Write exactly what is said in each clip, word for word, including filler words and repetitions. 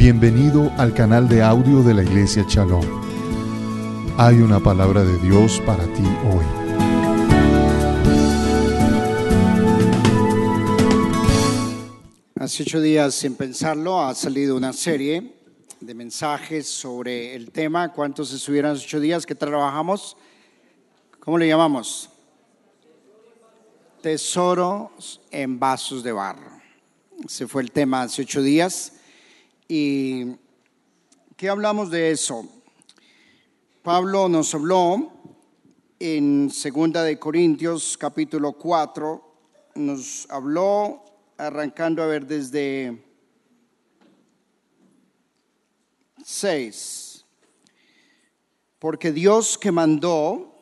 Bienvenido al canal de audio de la Iglesia Shalom. Hay una palabra de Dios para ti hoy. Hace ocho días, sin pensarlo, ha salido una serie de mensajes sobre el tema. ¿Cuántos estuvieron hace ocho días que trabajamos? ¿Cómo le llamamos? Tesoros en vasos de barro. Ese fue el tema hace ocho días. ¿Y qué hablamos de eso? Pablo nos habló en segunda de Corintios capítulo cuatro, nos habló arrancando a ver desde seis. Porque Dios que mandó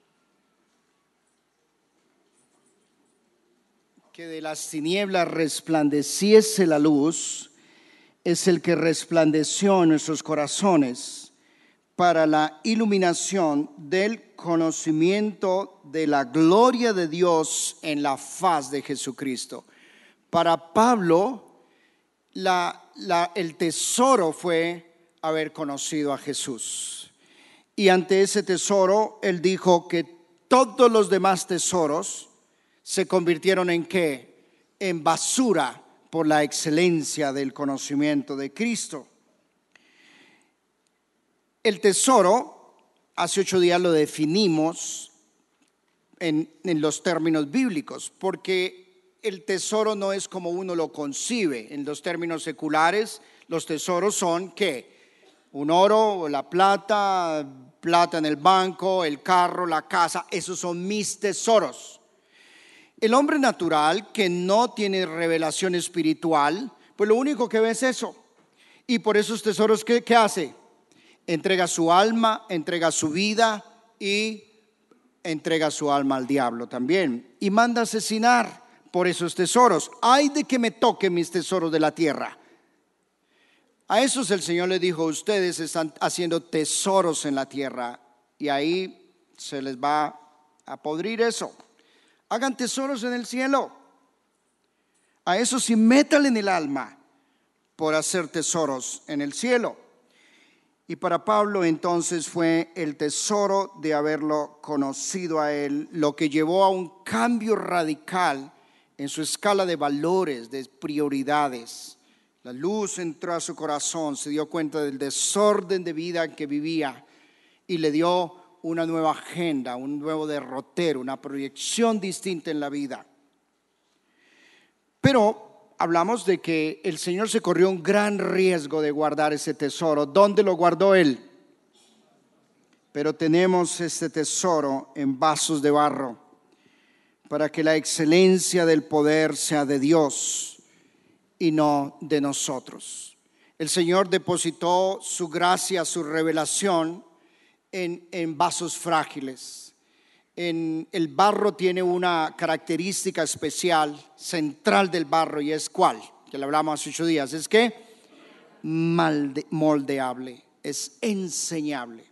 que de las tinieblas resplandeciese la luz, es el que resplandeció en nuestros corazones para la iluminación del conocimiento de la gloria de Dios en la faz de Jesucristo. Para Pablo, la, la, el tesoro fue haber conocido a Jesús. Y ante ese tesoro, él dijo que todos los demás tesoros se convirtieron en ¿qué? En basura por la excelencia del conocimiento de Cristo. El tesoro, hace ocho días lo definimos en, en los términos bíblicos, porque el tesoro no es como uno lo concibe. En los términos seculares, los tesoros son ¿qué? Un oro, la plata, plata en el banco, el carro, la casa, esos son mis tesoros. El hombre natural que no tiene revelación espiritual, pues lo único que ve es eso. Y por esos tesoros, ¿qué, qué hace? Entrega su alma, entrega su vida y entrega su alma al diablo también. Y manda asesinar por esos tesoros. Ay de que me toquen mis tesoros de la tierra. A esos el Señor le dijo: ustedes están haciendo tesoros en la tierra y ahí se les va a podrir eso. Hagan tesoros en el cielo. A eso sí, métale en el alma por hacer tesoros en el cielo. Y para Pablo entonces fue el tesoro de haberlo conocido a él, lo que llevó a un cambio radical en su escala de valores, de prioridades. La luz entró a su corazón, se dio cuenta del desorden de vida en que vivía y le dio una nueva agenda, un nuevo derrotero, una proyección distinta en la vida. Pero hablamos de que el Señor se corrió un gran riesgo de guardar ese tesoro. ¿Dónde lo guardó Él? Pero tenemos este tesoro en vasos de barro para que la excelencia del poder sea de Dios y no de nosotros. El Señor depositó su gracia, su revelación En, en vasos frágiles. En, el barro tiene una característica especial, central del barro, y es ¿cuál? Que le hablamos hace ocho días. Es que malde, moldeable, es enseñable.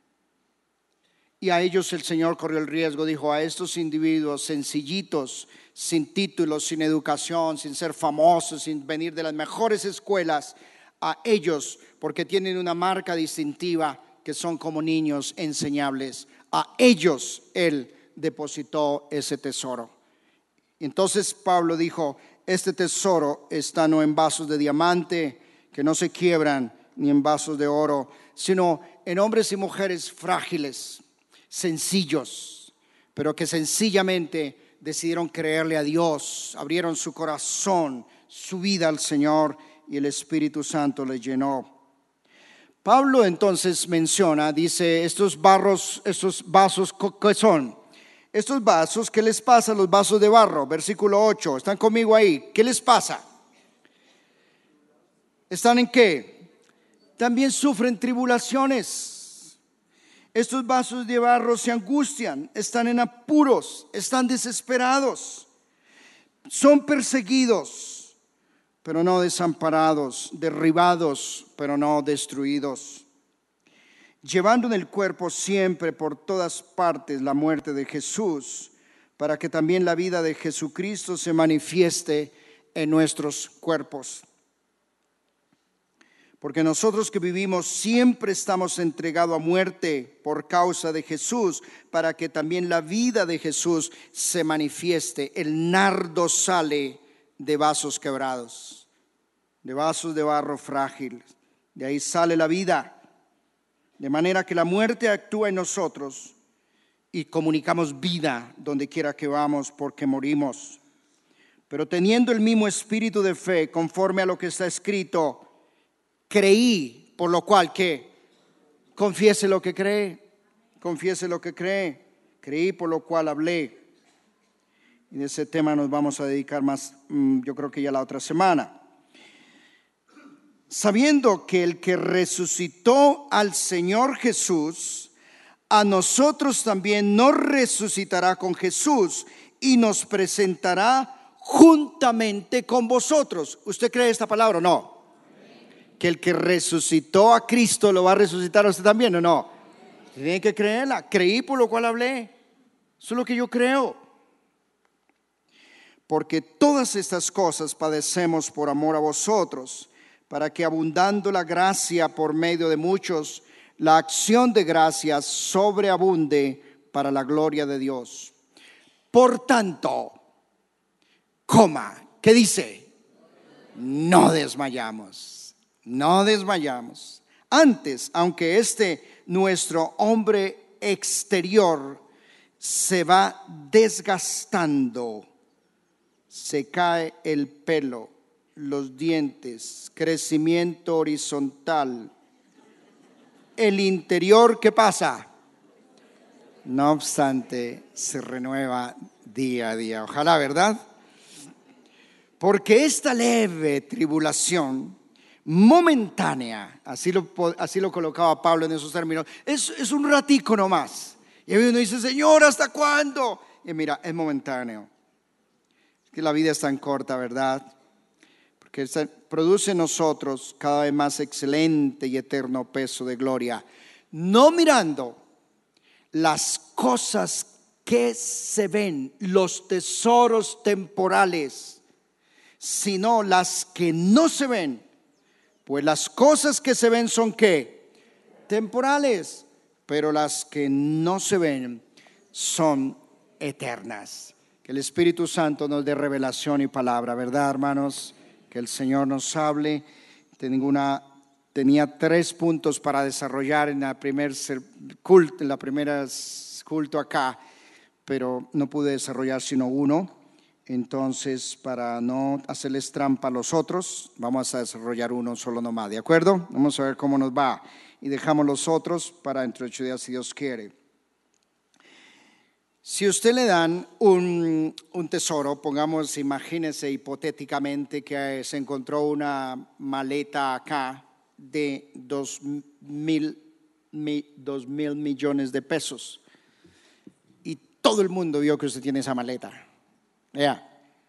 Y a ellos el Señor corrió el riesgo, dijo: a estos individuos sencillitos, sin títulos, sin educación, sin ser famosos, sin venir de las mejores escuelas, a ellos, porque tienen una marca distintiva, que son como niños enseñables, a ellos Él depositó ese tesoro. Entonces Pablo dijo: este tesoro está no en vasos de diamante que no se quiebran, ni en vasos de oro, sino en hombres y mujeres frágiles, sencillos, pero que sencillamente decidieron creerle a Dios, abrieron su corazón, su vida al Señor, y el Espíritu Santo les llenó. Pablo entonces menciona, dice: estos barros, estos vasos, ¿qué son? Estos vasos, ¿qué les pasa a los vasos de barro? Versículo ocho, ¿están conmigo ahí? ¿Qué les pasa? ¿Están en qué? También sufren tribulaciones. Estos vasos de barro se angustian, están en apuros, están desesperados, son perseguidos, pero no desamparados, derribados, pero no destruidos, llevando en el cuerpo siempre por todas partes la muerte de Jesús, para que también la vida de Jesucristo se manifieste en nuestros cuerpos. Porque nosotros que vivimos siempre estamos entregados a muerte por causa de Jesús, para que también la vida de Jesús se manifieste. El nardo sale de vasos quebrados, de vasos de barro frágil. De ahí sale la vida, de manera que la muerte actúa en nosotros y comunicamos vida donde quiera que vamos, porque morimos. Pero teniendo el mismo espíritu de fe, conforme a lo que está escrito, creí, por lo cual que confiese lo que cree, confiese lo que cree, creí, por lo cual hablé. Y de ese tema nos vamos a dedicar más, yo creo que ya la otra semana. Sabiendo que el que resucitó al Señor Jesús, a nosotros también nos resucitará con Jesús y nos presentará juntamente con vosotros. ¿Usted cree esta palabra o no? Que el que resucitó a Cristo lo va a resucitar a usted también, ¿o no? Tiene que creerla. Creí, por lo cual hablé. Eso es lo que yo creo. Porque todas estas cosas padecemos por amor a vosotros, para que abundando la gracia por medio de muchos, la acción de gracias sobreabunde para la gloria de Dios. Por tanto, coma, ¿qué dice? No desmayamos, no desmayamos. Antes, aunque este nuestro hombre exterior se va desgastando, se cae el pelo, los dientes, crecimiento horizontal. El interior, ¿qué pasa? No obstante, se renueva día a día. Ojalá, ¿verdad? Porque esta leve tribulación momentánea, así lo, así lo colocaba Pablo en esos términos, es, es un ratico nomás. Y uno dice, Señor, ¿hasta cuándo? Y mira, es momentáneo. Es que la vida es tan corta, ¿verdad? Que produce en nosotros cada vez más excelente y eterno peso de gloria, no mirando las cosas que se ven, los tesoros temporales, sino las que no se ven, pues las cosas que se ven son ¿qué? Temporales, pero las que no se ven son eternas. Que el Espíritu Santo nos dé revelación y palabra, ¿verdad, hermanos? Que el Señor nos hable. Tenía, tenía tres puntos para desarrollar en la primer culto, en la primera culto acá, pero no pude desarrollar sino uno. Entonces, para no hacerles trampa a los otros, vamos a desarrollar uno solo nomás, ¿de acuerdo? Vamos a ver cómo nos va y dejamos los otros para dentro de ocho días si Dios quiere. Si usted le dan un, un tesoro, pongamos, imagínese hipotéticamente que se encontró una maleta acá de dos mil, mi, dos mil millones de pesos y todo el mundo vio que usted tiene esa maleta. Ya.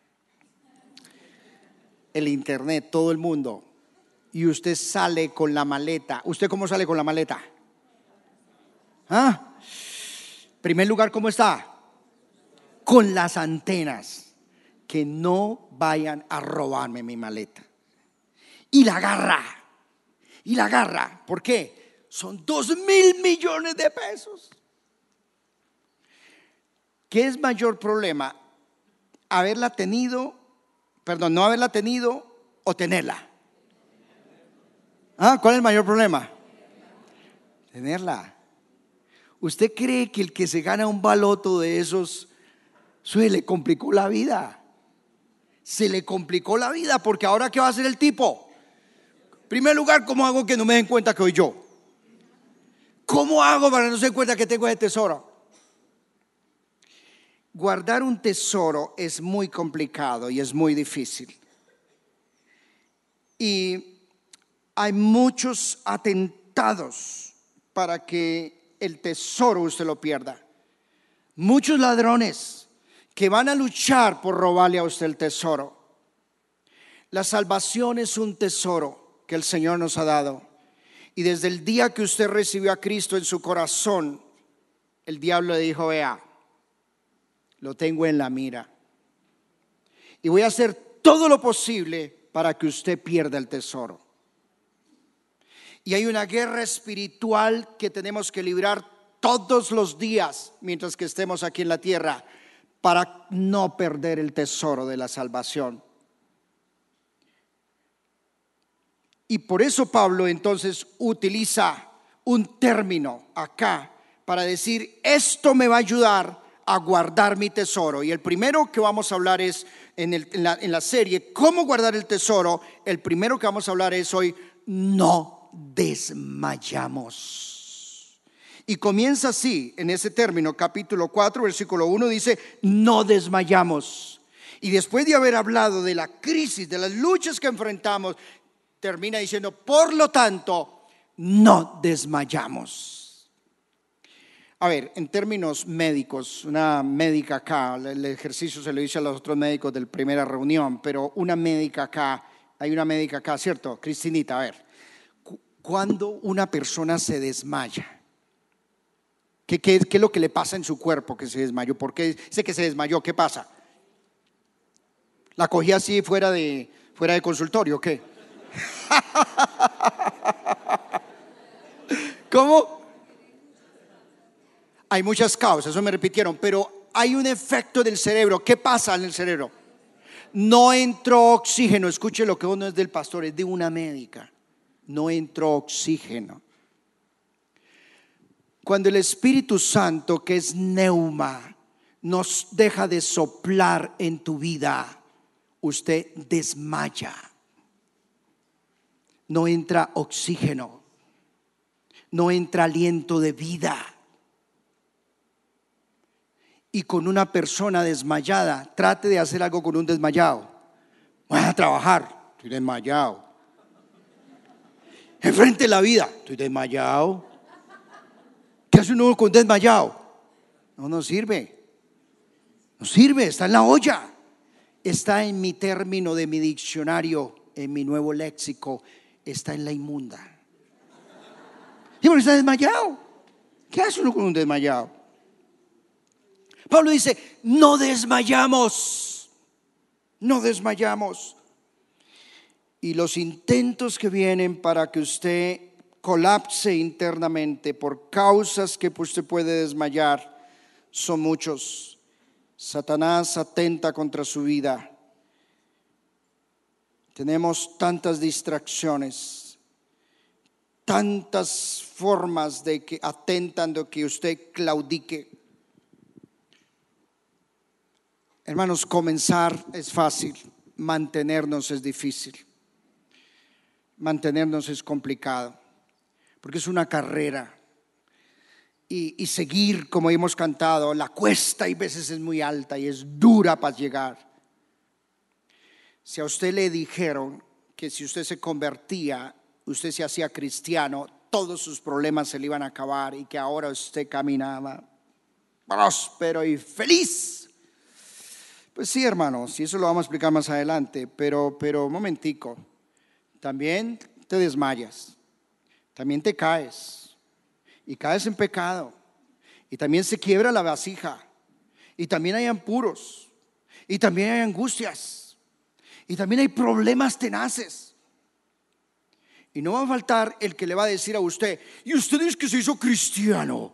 El internet, todo el mundo. Y usted sale con la maleta. ¿Usted cómo sale con la maleta? ¿Ah? Primer lugar, ¿cómo está? Con las antenas, que no vayan a robarme mi maleta. Y la agarra, y la agarra. ¿Por qué? Son dos mil millones de pesos. ¿Qué es mayor problema? Haberla tenido, perdón, no haberla tenido o tenerla. ¿Ah? ¿Cuál es el mayor problema? Tenerla. ¿Usted cree que el que se gana un baloto de esos se le complicó la vida? Se le complicó la vida porque ahora ¿qué va a hacer el tipo? En primer lugar, ¿cómo hago que no me den cuenta que soy yo? ¿Cómo hago para que no se den cuenta que tengo ese tesoro? Guardar un tesoro es muy complicado y es muy difícil. Y hay muchos atentados para que el tesoro usted lo pierda. Muchos ladrones que van a luchar por robarle a usted el tesoro. La salvación es un tesoro que el Señor nos ha dado. Y desde el día que usted recibió a Cristo en su corazón, el diablo le dijo, vea, lo tengo en la mira. Y voy a hacer todo lo posible para que usted pierda el tesoro. Y hay una guerra espiritual que tenemos que librar todos los días mientras que estemos aquí en la tierra para no perder el tesoro de la salvación. Y por eso Pablo entonces utiliza un término acá para decir, esto me va a ayudar a guardar mi tesoro. Y el primero que vamos a hablar es en, el, en, la, en la serie, ¿cómo guardar el tesoro? El primero que vamos a hablar es hoy, no desmayamos. Y comienza así, en ese término, capítulo cuatro, versículo uno, dice, no desmayamos. Y después de haber hablado de la crisis, de las luchas que enfrentamos, termina diciendo, por lo tanto, no desmayamos. A ver, en términos médicos, una médica acá, el ejercicio se lo dice a los otros médicos de la primera reunión, pero una médica acá, hay una médica acá, ¿cierto? Cristinita, a ver, cuando una persona se desmaya, ¿qué, qué, qué es lo que le pasa en su cuerpo que se desmayó? ¿Por qué dice que se desmayó? ¿Qué pasa? ¿La cogí así fuera de, fuera de consultorio o qué? ¿Cómo? Hay muchas causas, eso me repitieron, pero hay un efecto del cerebro. ¿Qué pasa en el cerebro? No entró oxígeno. Escuche lo que uno es del pastor, es de una médica. No entró oxígeno. Cuando el Espíritu Santo, que es neuma, nos deja de soplar en tu vida, usted desmaya. No entra oxígeno, no entra aliento de vida. Y con una persona desmayada, trate de hacer algo con un desmayado. Voy a trabajar, estoy desmayado. Enfrente la vida, estoy desmayado. ¿Qué hace uno con desmayado? No nos sirve. No sirve, está en la olla. Está en mi término de mi diccionario, en mi nuevo léxico. Está en la inmunda. Y bueno, está desmayado. ¿Qué hace uno con un desmayado? Pablo dice, no desmayamos. No desmayamos. Y los intentos que vienen para que usted colapse internamente por causas que usted puede desmayar son muchos. Satanás atenta contra su vida. Tenemos tantas distracciones, tantas formas de que atentan de que usted claudique. Hermanos, comenzar es fácil, mantenernos es difícil. Mantenernos es complicado, porque es una carrera. Y, y seguir, como hemos cantado, la cuesta y veces es muy alta y es dura para llegar. Si a usted le dijeron que si usted se convertía, usted se hacía cristiano, todos sus problemas se le iban a acabar y que ahora usted caminaba próspero y feliz, pues sí, hermanos, y eso lo vamos a explicar más adelante, pero, pero un momentico, también te desmayas, también te caes y caes en pecado y también se quiebra la vasija y también hay apuros y también hay angustias. Y también hay problemas tenaces. Y no va a faltar el que le va a decir a usted, ¿y usted dice que se hizo cristiano?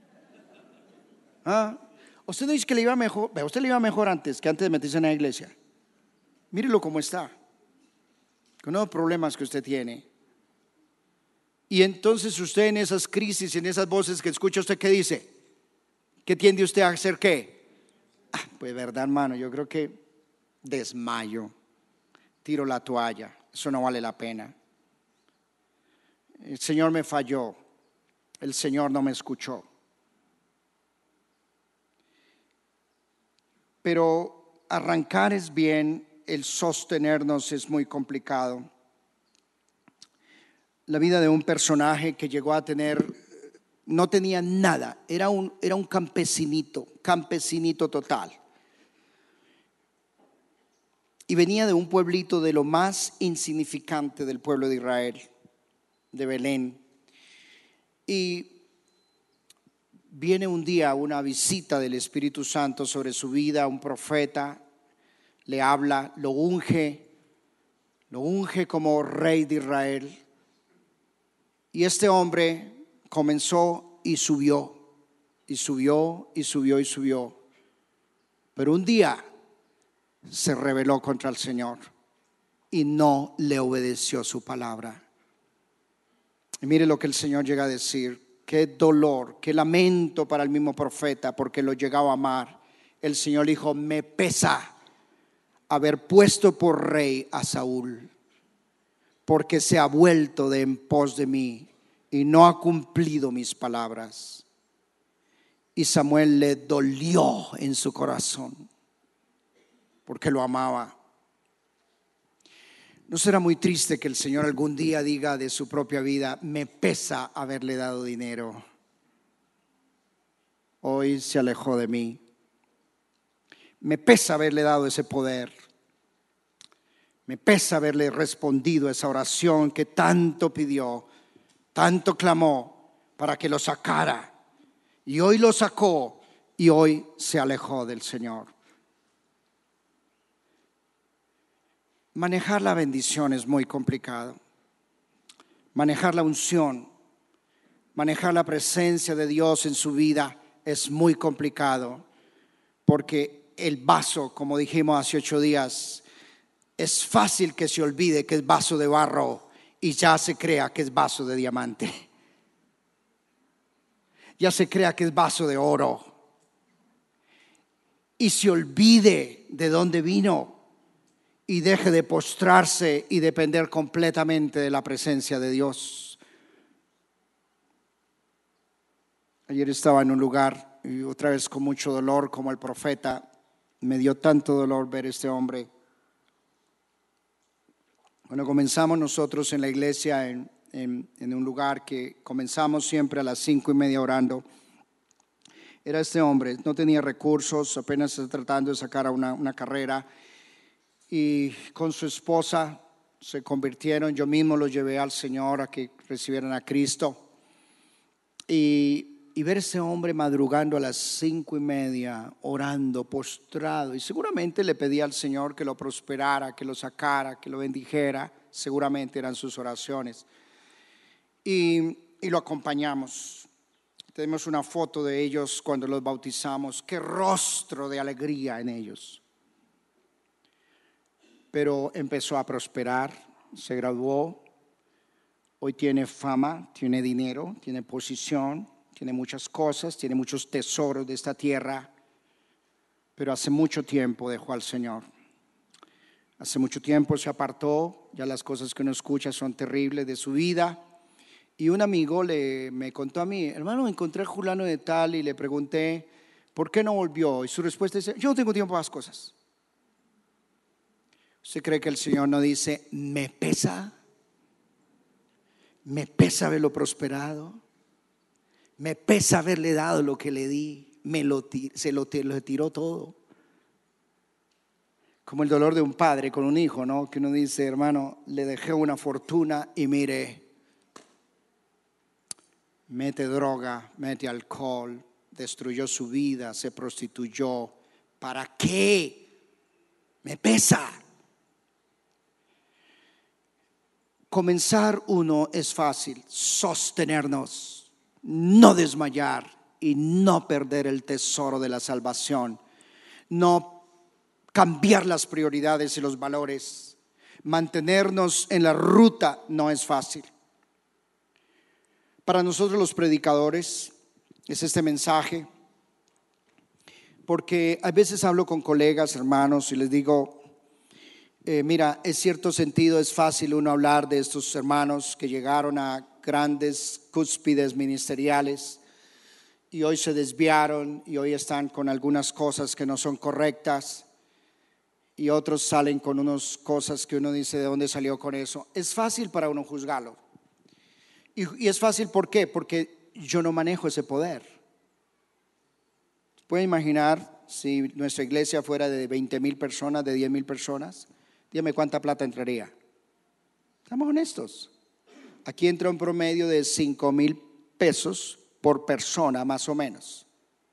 ¿Ah? Usted dice que le iba mejor. A usted le iba mejor antes que antes de meterse en la iglesia. Mírelo cómo está, con los problemas que usted tiene. Y entonces usted en esas crisis, en esas voces que escucha usted, ¿qué dice? ¿Qué tiende usted a hacer qué? Ah, pues verdad, hermano, yo creo que desmayo. Tiro la toalla, eso no vale la pena. El Señor me falló, el Señor no me escuchó. Pero arrancar es bien, el sostenernos es muy complicado. La vida de un personaje que llegó a tener, no tenía nada, era un, era un campesinito, campesinito total. Y venía de un pueblito de lo más insignificante del pueblo de Israel, de Belén. Y viene un día una visita del Espíritu Santo sobre su vida, un profeta le habla, lo unge, lo unge como rey de Israel. Y este hombre comenzó y subió, y subió, y subió, y subió. Pero un día se rebeló contra el Señor y no le obedeció su palabra. Y mire lo que el Señor llega a decir. Qué dolor, qué lamento para el mismo profeta, porque lo llegaba a amar. El Señor dijo: me pesa haber puesto por rey a Saúl, porque se ha vuelto de en pos de mí y no ha cumplido mis palabras. Y Samuel le dolió en su corazón, porque lo amaba. ¿No será muy triste que el Señor algún día diga de su propia vida: me pesa haberle dado dinero? Hoy se alejó de mí. Me pesa haberle dado ese poder. Me pesa haberle respondido esa oración que tanto pidió, tanto clamó para que lo sacara. Y hoy lo sacó y hoy se alejó del Señor. Manejar la bendición es muy complicado. Manejar la unción, manejar la presencia de Dios en su vida es muy complicado, porque el vaso, como dijimos hace ocho días, es fácil que se olvide que es vaso de barro y ya se crea que es vaso de diamante. Ya se crea que es vaso de oro y se olvide de dónde vino y deje de postrarse y depender completamente de la presencia de Dios. Ayer estaba en un lugar y otra vez con mucho dolor, como el profeta. Me dio tanto dolor ver a este hombre. Bueno, comenzamos nosotros en la iglesia en, en, en un lugar que comenzamos siempre a las cinco y media orando. Era este hombre, no tenía recursos, apenas está tratando de sacar una, una carrera, y con su esposa se convirtieron. Yo mismo los llevé al Señor a que recibieran a Cristo. Y, y ver ese hombre madrugando a las cinco y media, orando, postrado, y seguramente le pedía al Señor que lo prosperara, que lo sacara, que lo bendijera. Seguramente eran sus oraciones. Y, y lo acompañamos. Tenemos una foto de ellos cuando los bautizamos. Qué rostro de alegría en ellos. Pero empezó a prosperar, se graduó, hoy tiene fama, tiene dinero, tiene posición, tiene muchas cosas, tiene muchos tesoros de esta tierra, pero hace mucho tiempo dejó al Señor. Hace mucho tiempo se apartó, ya las cosas que uno escucha son terribles de su vida. Y un amigo le, me contó a mí: hermano, encontré a fulano de tal, y le pregunté ¿por qué no volvió? Y su respuesta es: yo no tengo tiempo para las cosas. ¿Usted cree que el Señor no dice: me pesa? Me pesa haberlo prosperado. Me pesa haberle dado lo que le di. Me lo, se lo, lo tiró todo. Como el dolor de un padre con un hijo, ¿no? Que uno dice: hermano, le dejé una fortuna y mire, mete droga, mete alcohol, destruyó su vida, se prostituyó. ¿Para qué? Me pesa. Comenzar uno es fácil, sostenernos, no desmayar y no perder el tesoro de la salvación, no cambiar las prioridades y los valores, mantenernos en la ruta no es fácil. Para nosotros los predicadores es este mensaje, porque a veces hablo con colegas, hermanos, y les digo: Eh, mira, en cierto sentido es fácil uno hablar de estos hermanos que llegaron a grandes cúspides ministeriales y hoy se desviaron y hoy están con algunas cosas que no son correctas, y otros salen con unas cosas que uno dice: ¿de dónde salió con eso? Es fácil para uno juzgarlo. Y, y es fácil, ¿por qué? Porque yo no manejo ese poder. ¿Puede imaginar si nuestra iglesia fuera de veinte mil personas, de diez mil personas? Dígame cuánta plata entraría. Estamos honestos. Aquí entra un promedio de cinco mil pesos por persona, más o menos.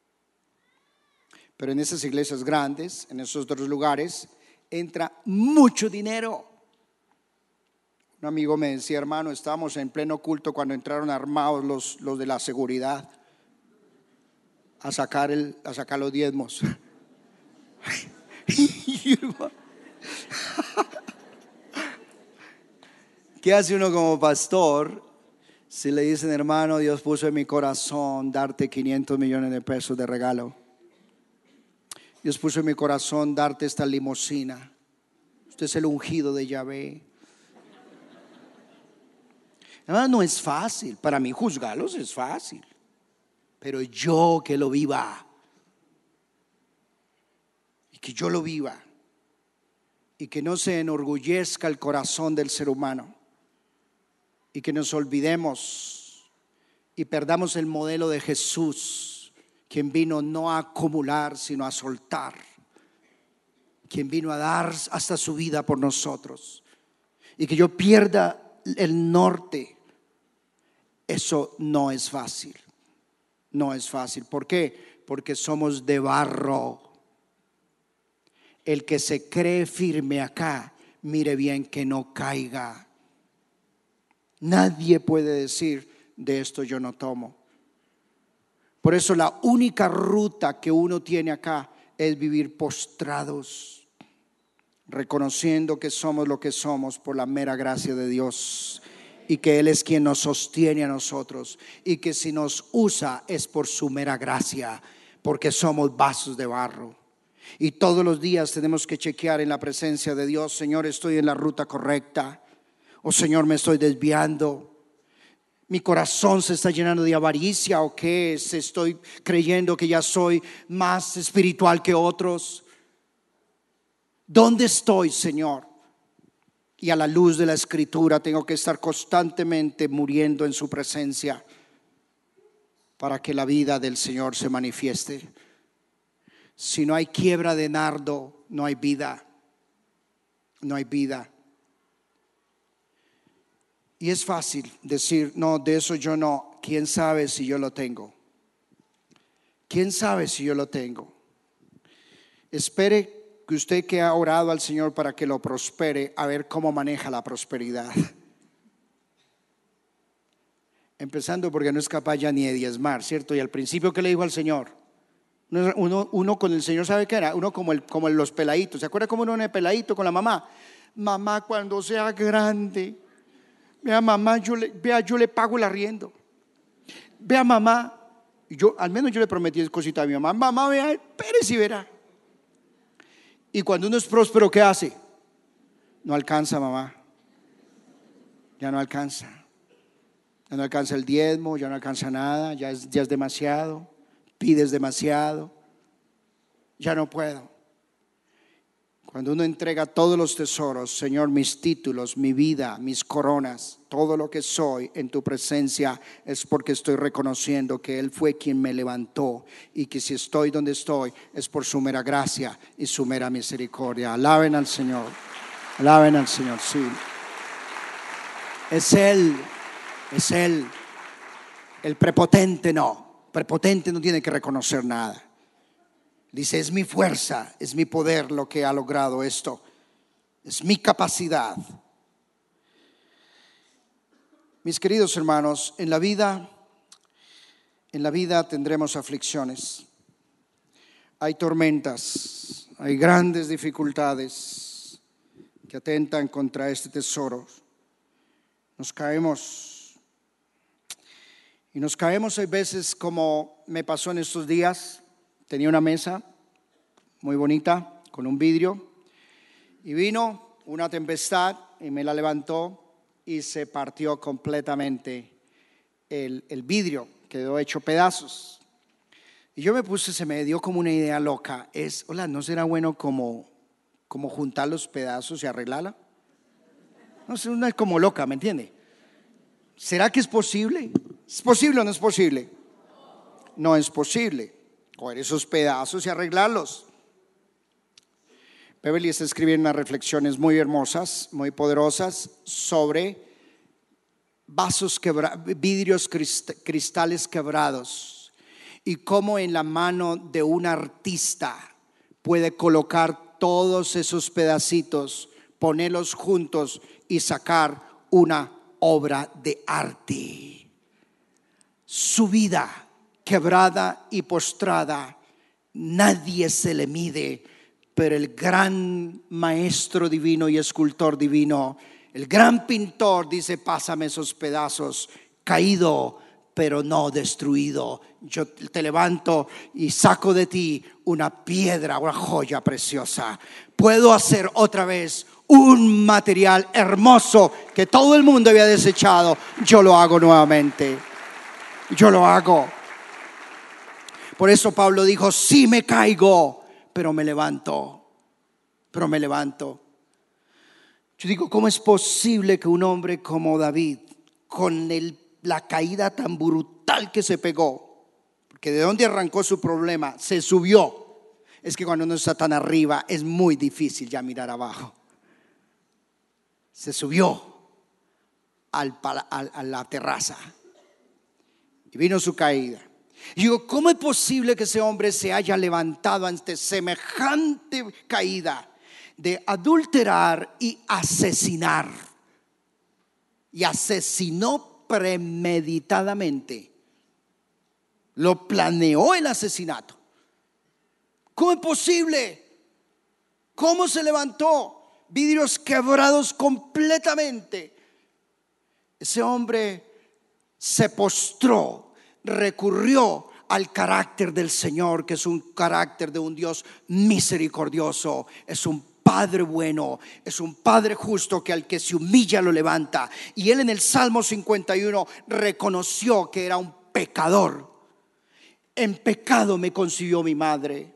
Pero en esas iglesias grandes, en esos otros lugares, entra mucho dinero. Un amigo me decía, hermano, estábamos en pleno culto cuando entraron armados los, los de la seguridad a sacar, el, a sacar los diezmos. ¿Qué hace uno como pastor si le dicen, hermano, Dios puso en mi corazón darte quinientos millones de pesos de regalo? Dios puso en mi corazón darte esta limusina. Usted es el ungido de Yahvé. Hermano, no es fácil. Para mí juzgarlos es fácil. Pero yo que lo viva. Y que yo lo viva. Y que no se enorgullezca el corazón del ser humano. Y que nos olvidemos y perdamos el modelo de Jesús, quien vino no a acumular, sino a soltar. Quien vino a dar hasta su vida por nosotros. Y que yo pierda el norte. Eso no es fácil. No es fácil. ¿Por qué? Porque somos de barro. El que se cree firme acá, mire bien que no caiga. Nadie puede decir, de esto yo no tomo. Por eso la única ruta que uno tiene acá es vivir postrados, reconociendo que somos lo que somos por la mera gracia de Dios. Y que Él es quien nos sostiene a nosotros. Y que si nos usa es por su mera gracia. Porque somos vasos de barro. Y todos los días tenemos que chequear en la presencia de Dios. Señor, estoy en la ruta correcta. O Señor, me estoy desviando. Mi corazón se está llenando de avaricia. ¿O qué es? Estoy creyendo que ya soy más espiritual que otros. ¿Dónde estoy, Señor? Y a la luz de la Escritura tengo que estar constantemente muriendo en su presencia para que la vida del Señor se manifieste. Si no hay quiebra de nardo, no hay vida. No hay vida. Y es fácil decir, no, de eso yo no. ¿Quién sabe si yo lo tengo? ¿Quién sabe si yo lo tengo? Espere que usted que ha orado al Señor para que lo prospere, a ver cómo maneja la prosperidad. Empezando porque no es capaz ya ni de diezmar, ¿cierto? Y al principio, ¿qué le dijo al Señor? Uno, uno con el Señor, ¿sabe qué era? Uno como, el, como los peladitos. ¿Se acuerda cómo uno era peladito con la mamá? Mamá, cuando sea grande, vea mamá, yo le, vea, yo le pago el arriendo. Vea mamá, yo, al menos yo le prometí cosita a mi mamá. Mamá, vea, espérese y verá. Y cuando uno es próspero, ¿qué hace? No alcanza, mamá. Ya no alcanza. Ya no alcanza el diezmo, ya no alcanza nada, ya es, ya es demasiado. Pides demasiado. Ya no puedo. Cuando uno entrega todos los tesoros, Señor, mis títulos, mi vida, mis coronas, todo lo que soy en tu presencia, es porque estoy reconociendo que Él fue quien me levantó y que si estoy donde estoy es por su mera gracia y su mera misericordia. Alaben al Señor, alaben al Señor, sí. Es Él, es Él. El prepotente no, prepotente no tiene que reconocer nada. Dice, es mi fuerza, es mi poder lo que ha logrado esto. Es mi capacidad. Mis queridos hermanos, en la vida, en la vida tendremos aflicciones. Hay tormentas, hay grandes dificultades que atentan contra este tesoro. Nos caemos. Y nos caemos a veces como me pasó en estos días. Tenía una mesa muy bonita con un vidrio y vino una tempestad y me la levantó y se partió completamente el, el vidrio, quedó hecho pedazos. Y yo me puse, se me dio como una idea loca, es, hola, ¿no será bueno como, como juntar los pedazos y arreglarla? No sé, una es como loca, ¿me entiende? ¿Será que es posible? ¿Es posible o no es posible? No es posible. Coger esos pedazos y arreglarlos. Beverly está escribiendo unas reflexiones muy hermosas, muy poderosas sobre vasos quebrados, vidrios cristales quebrados y cómo en la mano de un artista puede colocar todos esos pedacitos, ponerlos juntos y sacar una obra de arte. Su vida quebrada y postrada, nadie se le mide, pero el gran maestro divino y escultor divino, el gran pintor dice: pásame esos pedazos, caído pero no destruido. Yo te levanto y saco de ti una piedra, una joya preciosa. Puedo hacer otra vez un material hermoso que todo el mundo había desechado. Yo lo hago nuevamente. Yo lo hago. Por eso Pablo dijo: sí me caigo, pero me levanto. Pero me levanto. Yo digo, ¿cómo es posible que un hombre como David, con el, la caída tan brutal que se pegó, porque de dónde arrancó su problema, se subió? Es que cuando uno está tan arriba es muy difícil ya mirar abajo. Se subió al, al, a la terraza y vino su caída. Y digo, ¿cómo es posible que ese hombre se haya levantado ante semejante caída de adulterar y asesinar? Y asesinó premeditadamente. Lo planeó el asesinato. ¿Cómo es posible? ¿Cómo se levantó? Vidrios quebrados completamente. Ese hombre se postró, recurrió al carácter del Señor, que es un carácter de un Dios misericordioso, es un Padre bueno, es un Padre justo, que al que se humilla lo levanta. Y él en el Salmo cincuenta y uno reconoció que era un pecador. En pecado me concibió mi madre.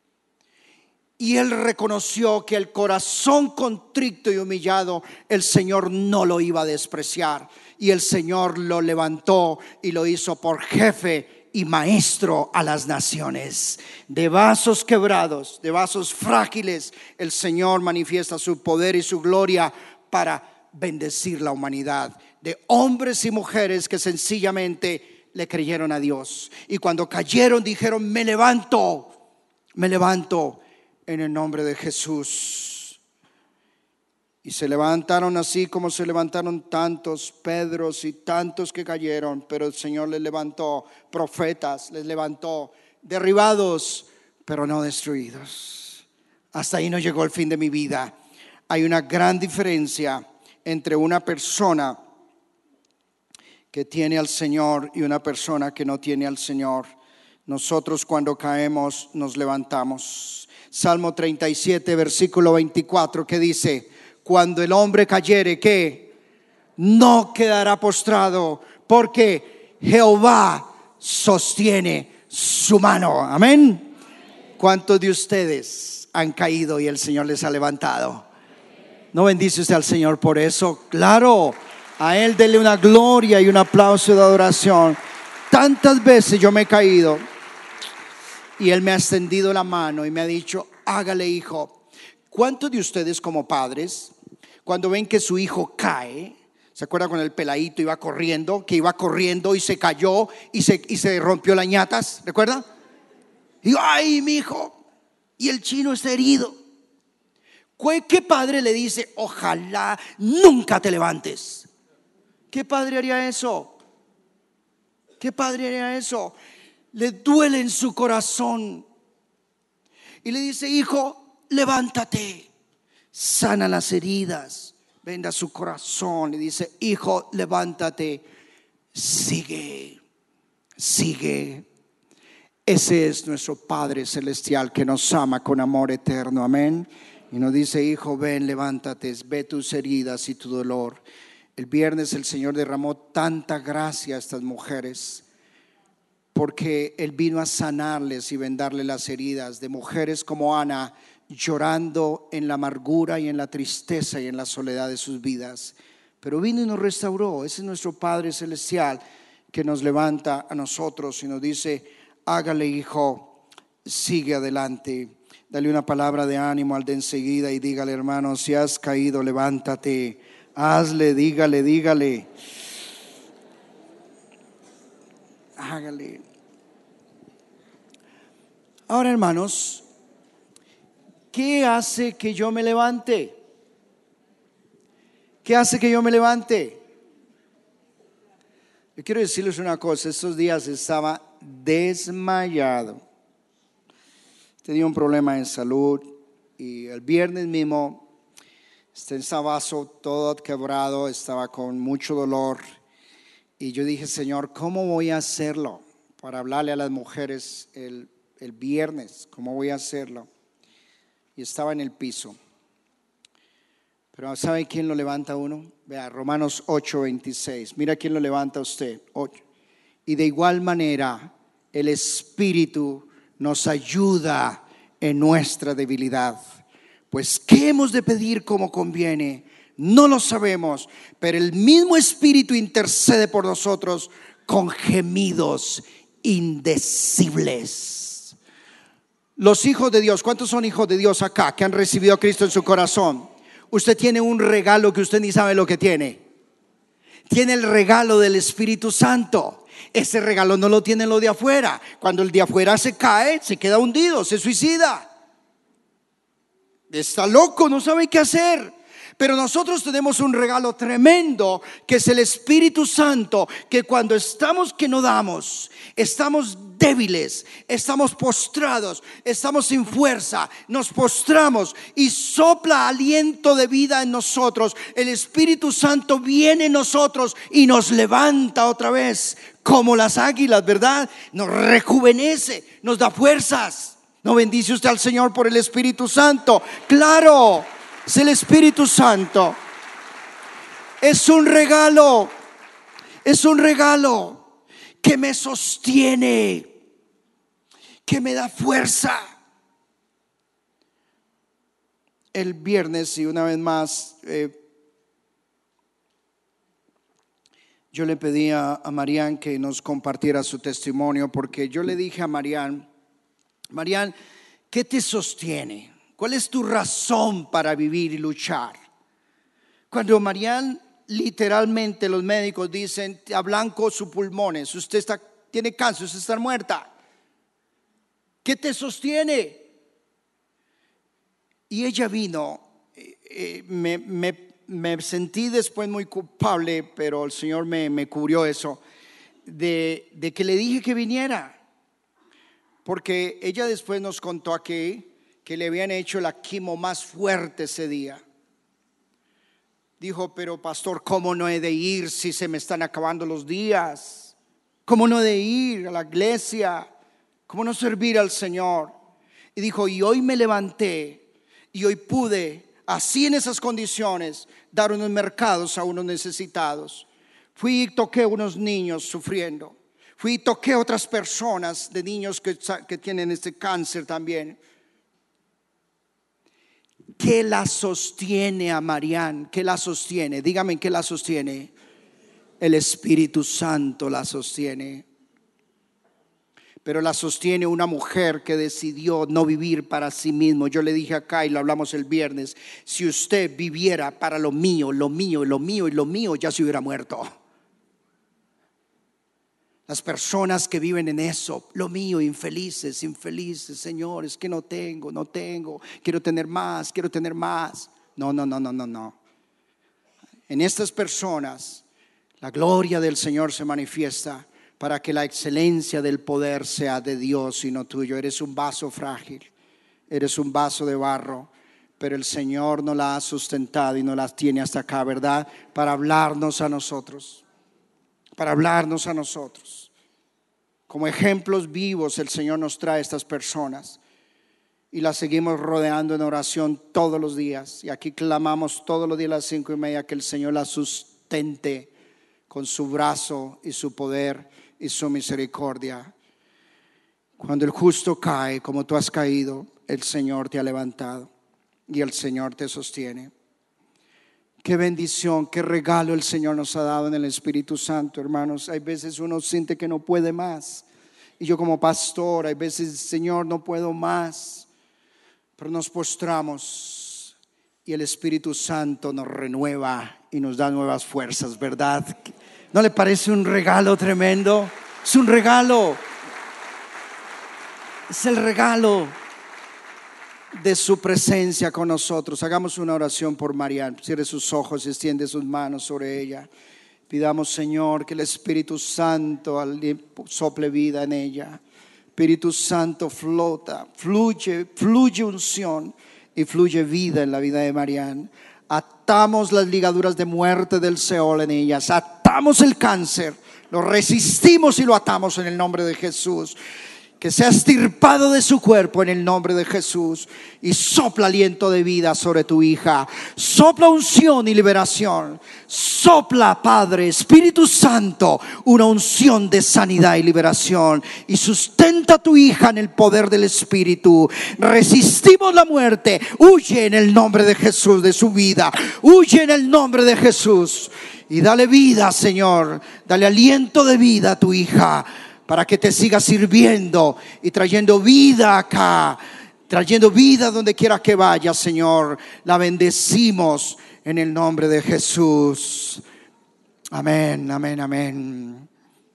Y él reconoció que el corazón contrito y humillado, el Señor no lo iba a despreciar. Y el Señor lo levantó y lo hizo por jefe y maestro a las naciones. De vasos quebrados, de vasos frágiles, el Señor manifiesta su poder y su gloria para bendecir la humanidad. De hombres y mujeres que sencillamente le creyeron a Dios. Y cuando cayeron dijeron: me levanto, me levanto en el nombre de Jesús. Y se levantaron así como se levantaron tantos Pedros y tantos que cayeron. Pero el Señor les levantó profetas, les levantó derribados, pero no destruidos. Hasta ahí no llegó el fin de mi vida. Hay una gran diferencia entre una persona que tiene al Señor y una persona que no tiene al Señor. Nosotros cuando caemos nos levantamos. Salmo treinta y siete versículo veinticuatro, que dice: cuando el hombre cayere, ¿qué? No quedará postrado, porque Jehová sostiene su mano. Amén. ¿Cuántos de ustedes han caído y el Señor les ha levantado? ¿No bendice usted al Señor por eso? Claro, a Él dele una gloria y un aplauso de adoración. Tantas veces yo me he caído y Él me ha extendido la mano y me ha dicho: hágale, hijo. ¿Cuántos de ustedes como padres, cuando ven que su hijo cae, se acuerdan con el peladito iba corriendo, que iba corriendo y se cayó y se, y se rompió las ñatas? ¿Recuerdan? Y ay, mi hijo, y el chino está herido. ¿Qué padre le dice: ojalá nunca te levantes? ¿Qué padre haría eso? ¿Qué padre haría eso? Le duele en su corazón y le dice: hijo, levántate, sana las heridas, venda su corazón. Y dice: hijo, levántate, sigue, sigue. Ese es nuestro Padre Celestial, que nos ama con amor eterno. Amén. Y nos dice: hijo, ven, levántate, ve tus heridas y tu dolor. El viernes el Señor derramó tanta gracia a estas mujeres, porque Él vino a sanarles y vendarles las heridas de mujeres como Ana, llorando en la amargura y en la tristeza y en la soledad de sus vidas. Pero vino y nos restauró. Ese es nuestro Padre Celestial, que nos levanta a nosotros y nos dice: hágale, hijo, sigue adelante. Dale una palabra de ánimo al de enseguida y dígale: hermano, si has caído, levántate. Hazle, dígale, dígale. Hágale. Ahora, hermanos, ¿qué hace que yo me levante? ¿Qué hace que yo me levante? Yo quiero decirles una cosa, estos días estaba desmayado. Tenía un problema de salud y el viernes mismo estaba todo quebrado, estaba con mucho dolor. Y yo dije, Señor, ¿cómo voy a hacerlo para hablarle a las mujeres el, el viernes? ¿Cómo voy a hacerlo? Y estaba en el piso. Pero ¿sabe quién lo levanta a uno? Vea, Romanos ocho veintiséis. Mira quién lo levanta a usted. ocho. Y de igual manera, el Espíritu nos ayuda en nuestra debilidad. Pues, ¿qué hemos de pedir como conviene? No lo sabemos, pero el mismo Espíritu intercede por nosotros con gemidos indecibles. Los hijos de Dios, ¿cuántos son hijos de Dios acá que han recibido a Cristo en su corazón? Usted tiene un regalo que usted ni sabe lo que tiene. Tiene el regalo del Espíritu Santo. Ese regalo no lo tiene lo de afuera. Cuando el de afuera se cae, se queda hundido, se suicida. Está loco, no sabe qué hacer. Pero nosotros tenemos un regalo tremendo, que es el Espíritu Santo, que cuando estamos que no damos, estamos débiles, estamos postrados, estamos sin fuerza, nos postramos y sopla aliento de vida en nosotros. El Espíritu Santo viene en nosotros y nos levanta otra vez como las águilas, ¿verdad? Nos rejuvenece, nos da fuerzas. ¿No bendice usted al Señor por el Espíritu Santo? Claro, es el Espíritu Santo. Es un regalo, es un regalo que me sostiene, que me da fuerza. El viernes, y una vez más, eh, yo le pedí a, a Marian que nos compartiera su testimonio, porque yo le dije a Marian, Marian, ¿qué te sostiene? ¿Cuál es tu razón para vivir y luchar? Cuando Marian, literalmente los médicos dicen, ablanco sus pulmones, usted está, tiene cáncer, usted está muerta. ¿Qué te sostiene? Y ella vino, eh, me, me, me sentí después muy culpable, pero el Señor me, me cubrió eso, de, de que le dije que viniera. Porque ella después nos contó aquí que le habían hecho la quimo más fuerte ese día. Dijo, pero pastor, ¿cómo no he de ir si se me están acabando los días? ¿Cómo no he de ir a la iglesia? ¿Cómo no servir al Señor? Y dijo, y hoy me levanté y hoy pude, así en esas condiciones, dar unos mercados a unos necesitados. Fui y toqué a unos niños sufriendo. Fui y toqué a otras personas, de niños que, que tienen este cáncer también. ¿Qué la sostiene a Marian? ¿Qué la sostiene? Dígame, ¿qué la sostiene? El Espíritu Santo la sostiene. Pero la sostiene una mujer que decidió no vivir para sí mismo. Yo le dije acá y lo hablamos el viernes, si usted viviera para lo mío, lo mío, lo mío y lo mío, ya se hubiera muerto. Las personas que viven en eso, lo mío, infelices, infelices, Señor, es que no tengo, no tengo, quiero tener más, quiero tener más. No, no, no, no, no, no. En estas personas, la gloria del Señor se manifiesta para que la excelencia del poder sea de Dios y no tuyo. Eres un vaso frágil, eres un vaso de barro, pero el Señor nos la ha sustentado y nos la tiene hasta acá, ¿verdad? Para hablarnos a nosotros. Para hablarnos a nosotros. Como ejemplos vivos el Señor nos trae a estas personas y las seguimos rodeando en oración todos los días. Y aquí clamamos todos los días a las cinco y media que el Señor las sustente con su brazo y su poder y su misericordia. Cuando el justo cae como tú has caído, el Señor te ha levantado y el Señor te sostiene. Qué bendición, qué regalo el Señor nos ha dado en el Espíritu Santo, hermanos. Hay veces uno siente que no puede más. Y yo como pastor, hay veces, Señor, no puedo más. Pero nos postramos y el Espíritu Santo nos renueva y nos da nuevas fuerzas, ¿verdad? ¿No le parece un regalo tremendo? Es un regalo. Es el regalo. de su presencia con nosotros. Hagamos una oración por Marian. Cierre sus ojos y extiende sus manos sobre ella. Pidamos, Señor, que el Espíritu Santo sople vida en ella. Espíritu Santo flota, fluye, fluye unción y fluye vida en la vida de Marian. Atamos las ligaduras de muerte del Seol en ellas. Atamos el cáncer, lo resistimos y lo atamos en el nombre de Jesús. Que sea extirpado de su cuerpo en el nombre de Jesús. Y sopla aliento de vida sobre tu hija. Sopla unción y liberación. Sopla, Padre, Espíritu Santo, una unción de sanidad y liberación. Y sustenta a tu hija en el poder del Espíritu. Resistimos la muerte. Huye en el nombre de Jesús de su vida. Huye en el nombre de Jesús. Y dale vida, Señor. Dale aliento de vida a tu hija, para que te siga sirviendo y trayendo vida acá, trayendo vida donde quiera que vaya, Señor. La bendecimos en el nombre de Jesús. Amén, amén, amén.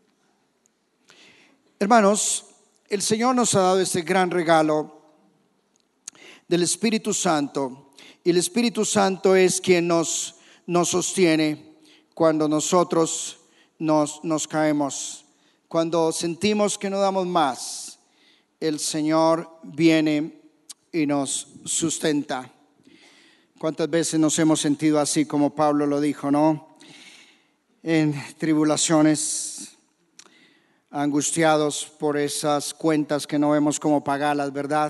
Hermanos, el Señor nos ha dado este gran regalo del Espíritu Santo. Y el Espíritu Santo es quien nos, nos sostiene cuando nosotros nos, nos caemos. Cuando sentimos que no damos más, el Señor viene y nos sustenta. ¿Cuántas veces nos hemos sentido así como Pablo lo dijo, no? En tribulaciones, angustiados por esas cuentas que no vemos cómo pagarlas, ¿verdad?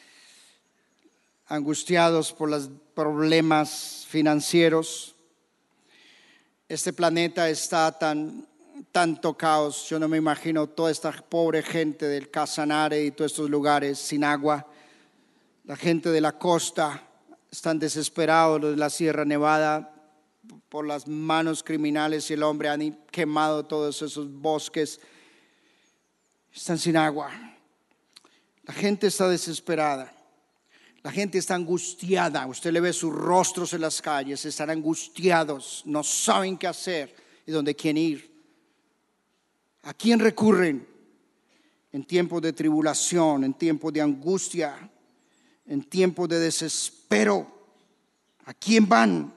Angustiados por los problemas financieros. Este planeta está tan tanto caos. Yo no me imagino toda esta pobre gente del Casanare y todos estos lugares sin agua. La gente de la costa están desesperados, los de la Sierra Nevada, por las manos criminales y el hombre han quemado todos esos bosques. Están sin agua. La gente está desesperada. La gente está angustiada. Usted le ve sus rostros en las calles. Están angustiados. No saben qué hacer y dónde quieren ir. ¿A quién recurren en tiempos de tribulación, en tiempos de angustia, en tiempos de desespero? ¿A quién van?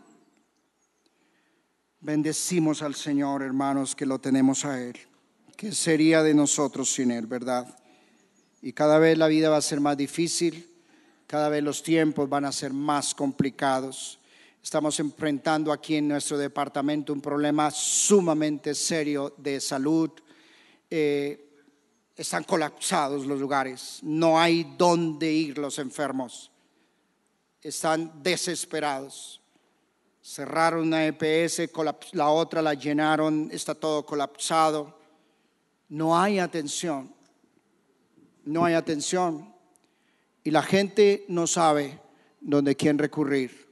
Bendecimos al Señor, hermanos, que lo tenemos a Él. ¿Qué sería de nosotros sin Él, verdad? Y cada vez la vida va a ser más difícil, cada vez los tiempos van a ser más complicados. Estamos enfrentando aquí en nuestro departamento un problema sumamente serio de salud. Eh, están colapsados los lugares, no hay dónde ir los enfermos, están desesperados. Cerraron una E P S, la otra la llenaron, está todo colapsado. No hay atención, no hay atención y la gente no sabe dónde quién recurrir.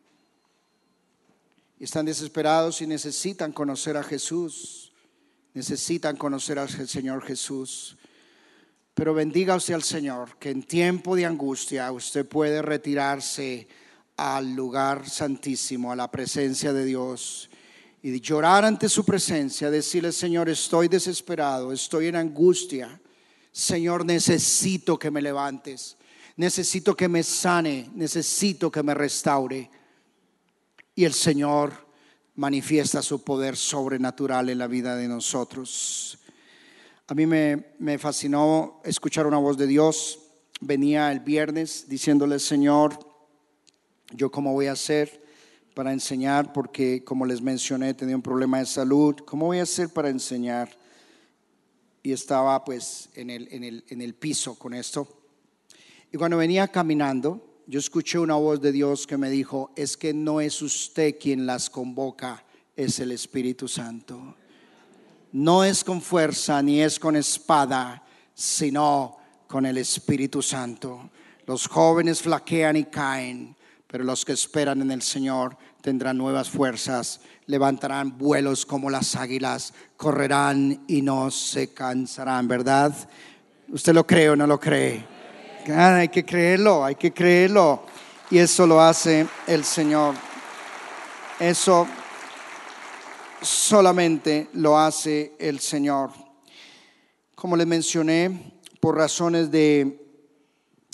Y están desesperados y necesitan conocer a Jesús. Necesitan conocer al Señor Jesús. Pero bendiga usted al Señor, que en tiempo de angustia usted puede retirarse al lugar santísimo, a la presencia de Dios, y llorar ante su presencia, decirle: Señor, estoy desesperado, estoy en angustia. Señor, necesito que me levantes, necesito que me sane, necesito que me restaure. Y el Señor manifiesta su poder sobrenatural en la vida de nosotros. A mí me, me fascinó escuchar una voz de Dios. Venía el viernes diciéndole: Señor, yo cómo voy a hacer para enseñar, porque como les mencioné tenía un problema de salud. ¿Cómo voy a hacer para enseñar? Y estaba pues en el, en el, en el piso con esto. Y cuando venía caminando, yo escuché una voz de Dios que me dijo: es que no es usted quien las convoca, es el Espíritu Santo. No es con fuerza ni es con espada, sino con el Espíritu Santo. Los jóvenes flaquean y caen, pero los que esperan en el Señor tendrán nuevas fuerzas, levantarán vuelos como las águilas, correrán y no se cansarán, ¿verdad? ¿Usted lo cree o no lo cree? Ah, hay que creerlo, hay que creerlo. Y eso lo hace el Señor. Eso solamente lo hace el Señor. Como les mencioné, por razones de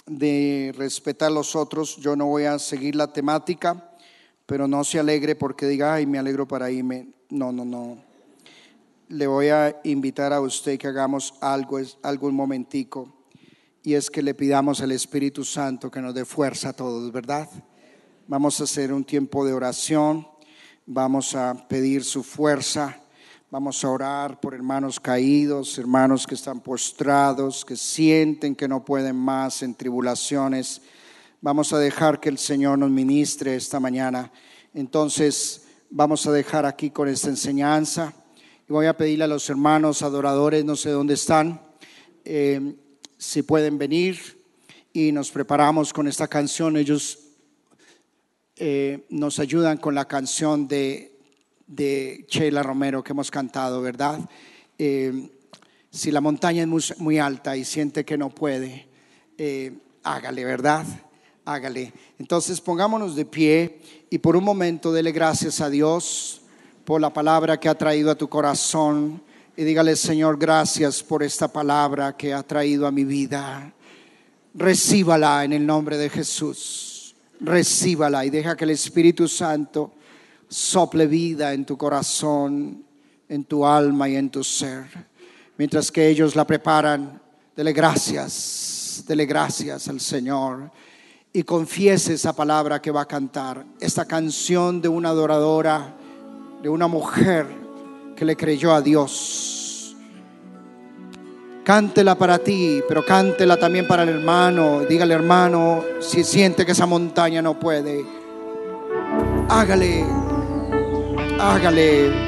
de respetar a los otros, yo no voy a seguir la temática, pero no se alegre porque diga, ay, me alegro para irme. No, no, no. Le voy a invitar a usted que hagamos algo, algo un momentico, y es que le pidamos al Espíritu Santo que nos dé fuerza a todos, ¿verdad? Vamos a hacer un tiempo de oración, vamos a pedir su fuerza. Vamos a orar por hermanos caídos, hermanos que están postrados, que sienten que no pueden más en tribulaciones. Vamos a dejar que el Señor nos ministre esta mañana. Entonces vamos a dejar aquí con esta enseñanza. Y voy a pedirle a los hermanos adoradores, no sé dónde están, eh, si pueden venir, y nos preparamos con esta canción. Ellos eh, nos ayudan con la canción de de Sheila Romero que hemos cantado, ¿verdad? Eh, si la montaña es muy, muy alta y siente que no puede, eh, hágale, ¿verdad? Hágale. Entonces pongámonos de pie y por un momento dele gracias a Dios por la palabra que ha traído a tu corazón, y dígale: Señor, gracias por esta palabra que ha traído a mi vida. Recíbala en el nombre de Jesús. Recíbala y deja que el Espíritu Santo sople vida en tu corazón, en tu alma y en tu ser. Mientras que ellos la preparan, dele gracias, dele gracias al Señor y confiese esa palabra que va a cantar. Esta canción de una adoradora, de una mujer que le creyó a Dios. Cántela para ti, pero cántela también para el hermano. Dígale: hermano, si siente que esa montaña no puede, hágale. Hágale.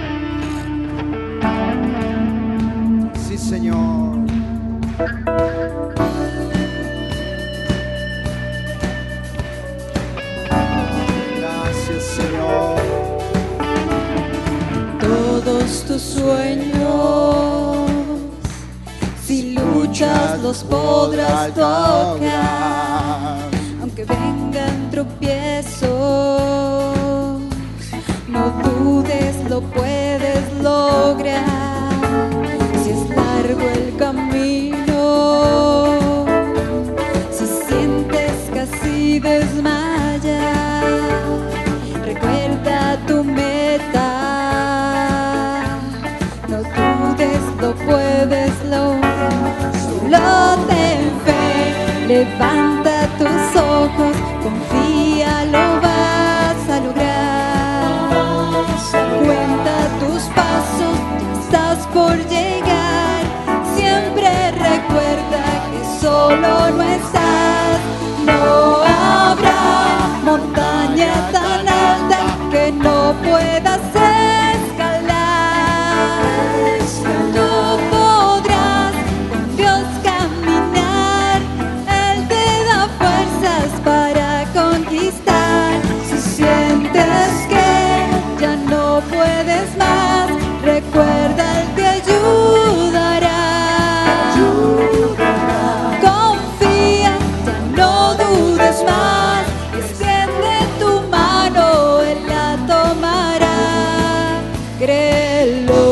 Sí, Señor. Gracias, Señor. Todos tus sueños, si luchas los podrás tocar, aunque vengan tropiezos. No dudes, lo puedes lograr. Si es largo el camino, si sientes casi desmayar, recuerda tu meta. No dudes, lo puedes lograr. Solo ten fe, levanta tus ojos, confía, lo vas a lograr. Cuenta tus pasos, estás por llegar. Siempre recuerda que solo no estás. No habrá montaña tan alta que no puedas escalar. Tú podrás con Dios caminar. Él te da fuerzas para conquistar. Si sientes que ya no puedes más, recuerda, Él te ayudará. Confía, ya no dudes más. Extiende tu mano, Él la tomará. Créelo.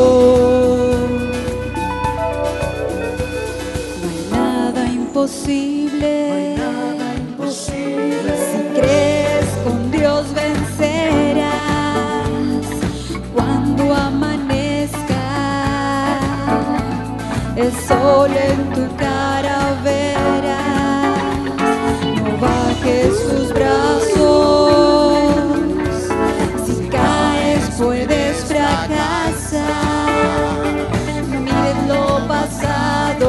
No hay nada imposible. No hay nada imposible. Si crees, con Dios vencerás. Cuando amanezca, el sol en tu cara verás. No bajes tus brazos. Si caes puedes fracasar. No mires lo pasado.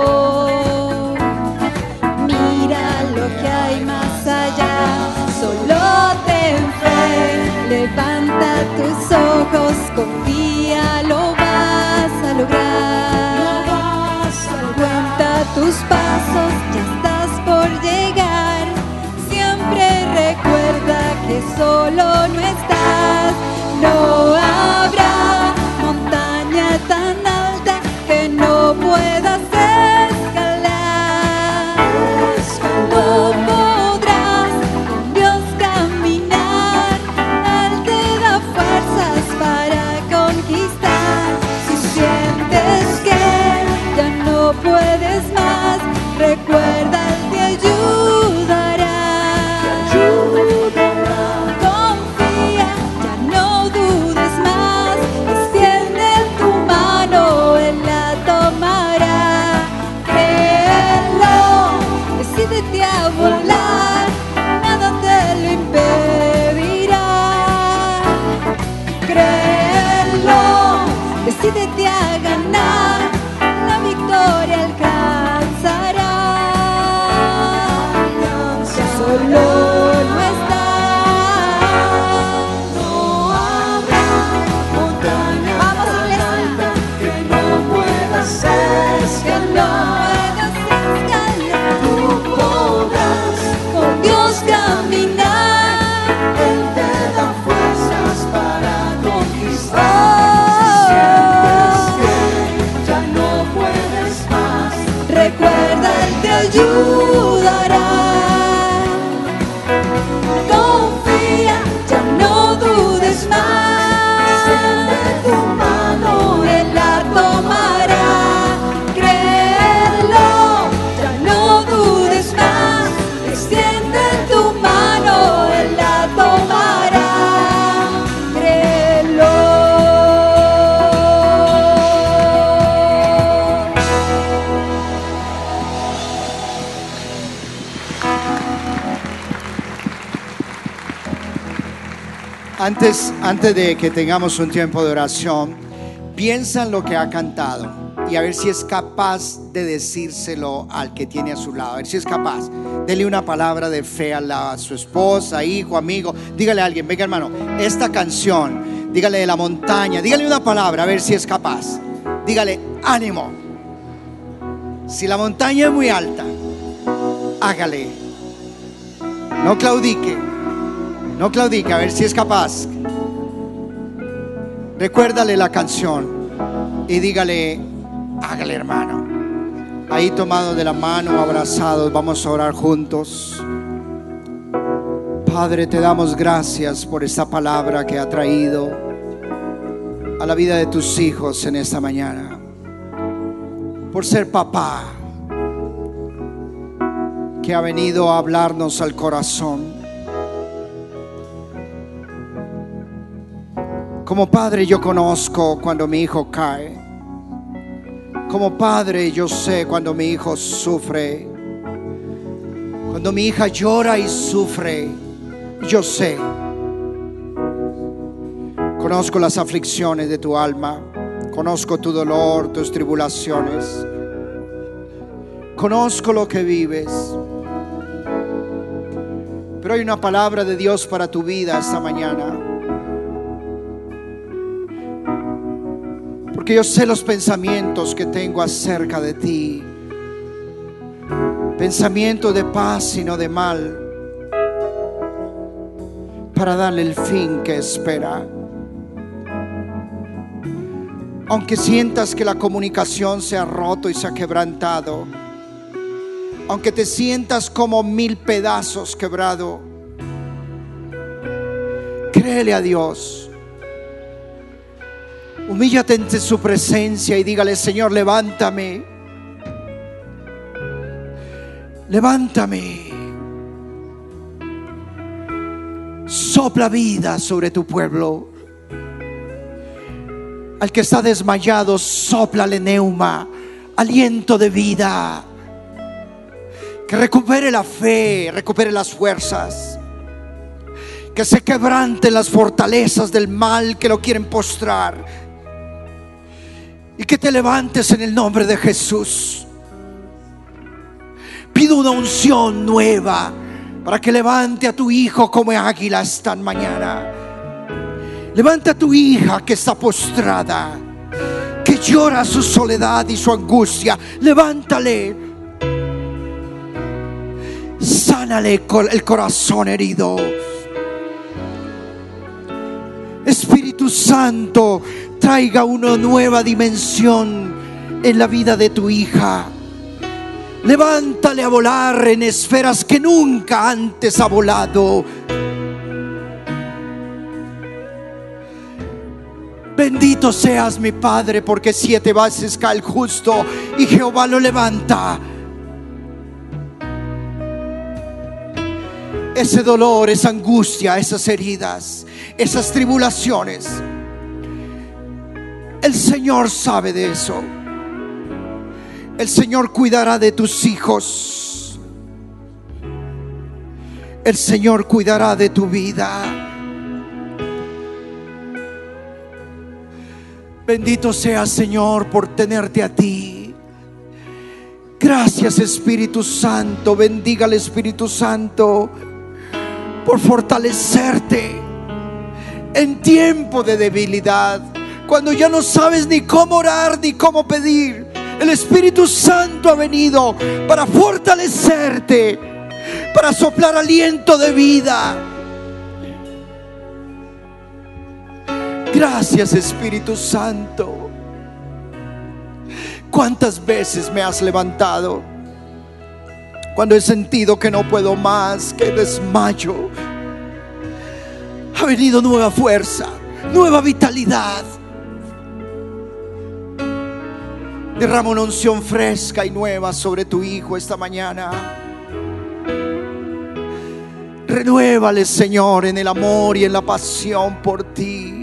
Mira lo que hay más allá. Solo ten fe, levanta tus ojos, confía, lo vas a lograr. Cuenta tus pasos, ya estás por llegar. Siempre recuerda que solo no estás. No habrá montaña tan alta que no puedas escalar. No podrás con Dios caminar. Él te da fuerzas para conquistar. Si sientes que ya no puedes más, recuerda, Él te ayuda. decídete a ganar, la victoria alcanzarás. Solo no estás, no habrá montaña tan alta que no puedas escalar. Tú podrás con Dios caminar, Él te da fuerzas para conquistar. Si sientes que ya no puedes más, recuerda, Él te ayudará. Confía, ya no dudes más. Extiende tu mano, Él la tomará. Créelo, ya no dudes más. Extiende tu mano, Él la tomará. Créelo. Antes, antes de que tengamos un tiempo de oración, piensa en lo que ha cantado y a ver si es capaz de decírselo al que tiene a su lado. A ver si es capaz. Dele una palabra de fe a, la, a su esposa, hijo, amigo. Dígale a alguien, venga hermano, esta canción, dígale de la montaña, dígale una palabra a ver si es capaz. Dígale, ánimo. Si la montaña es muy alta, hágale. No claudique. No claudique, a ver si es capaz. Recuérdale la canción y dígale, hágale hermano. Ahí tomados de la mano, abrazados, vamos a orar juntos. Padre, te damos gracias por esta palabra que ha traído a la vida de tus hijos en esta mañana. Por ser papá que ha venido a hablarnos al corazón. Como padre yo conozco cuando mi hijo cae. Como padre yo sé cuando mi hijo sufre. Cuando mi hija llora y sufre, yo sé. Conozco las aflicciones de tu alma. Conozco tu dolor, tus tribulaciones. Conozco lo que vives. Pero hay una palabra de Dios para tu vida esta mañana. Porque yo sé los pensamientos que tengo acerca de ti. Pensamientos de paz y no de mal, para darle el fin que espera. Aunque sientas que la comunicación se ha roto y se ha quebrantado, aunque te sientas como mil pedazos quebrado, créele a Dios. Humíllate ante su presencia y dígale, Señor, levántame. Levántame. Sopla vida sobre tu pueblo. Al que está desmayado, sóplale neuma, aliento de vida. Que recupere la fe, recupere las fuerzas. Que se quebranten las fortalezas del mal que lo quieren postrar. Y que te levantes en el nombre de Jesús. Pido una unción nueva para que levante a tu hijo como águila esta mañana. Levanta a tu hija que está postrada, que llora su soledad y su angustia. Levántale. Sánale el corazón herido. Espíritu Santo, traiga una nueva dimensión en la vida de tu hija. Levántale a volar en esferas que nunca antes ha volado. Bendito seas mi Padre, porque siete veces cae el justo y Jehová lo levanta. Ese dolor, esa angustia, esas heridas, esas tribulaciones, el Señor sabe de eso. El Señor cuidará de tus hijos. El Señor cuidará de tu vida. Bendito sea, Señor, por tenerte a ti. Gracias, Espíritu Santo. Bendiga al Espíritu Santo por fortalecerte en tiempo de debilidad, cuando ya no sabes ni cómo orar ni cómo pedir. El Espíritu Santo ha venido para fortalecerte, para soplar aliento de vida. Gracias, Espíritu Santo. ¿Cuántas veces me has levantado cuando he sentido que no puedo más, que desmayo? Ha venido nueva fuerza, nueva vitalidad. Derrama una unción fresca y nueva sobre tu hijo esta mañana. Renuévale, Señor, en el amor y en la pasión por ti.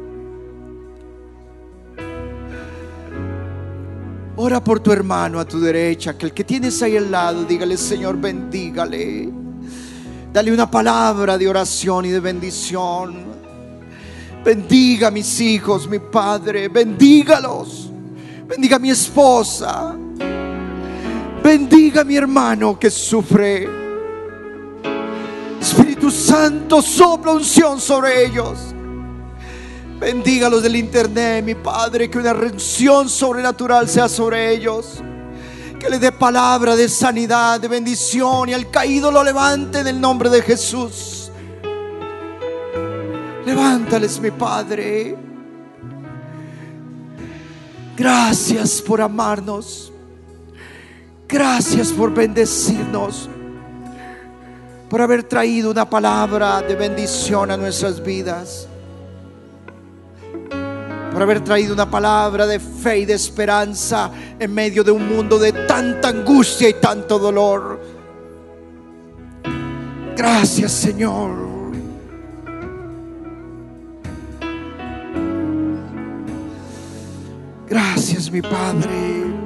Ora por tu hermano a tu derecha, que el que tienes ahí al lado, dígale: Señor, bendígale. Dale una palabra de oración y de bendición. Bendiga a mis hijos, mi Padre, bendígalos. Bendiga a mi esposa. Bendiga a mi hermano que sufre. Espíritu Santo, sopla unción sobre ellos. Bendiga a los del internet, mi Padre, que una unción sobrenatural sea sobre ellos. Que le dé palabra de sanidad, de bendición, y al caído lo levante en el nombre de Jesús. Levántales, mi Padre. Gracias por amarnos. Gracias por bendecirnos, por haber traído una palabra de bendición a nuestras vidas, por haber traído una palabra de fe y de esperanza en medio de un mundo de tanta angustia y tanto dolor. Gracias, Señor. Gracias, mi Padre.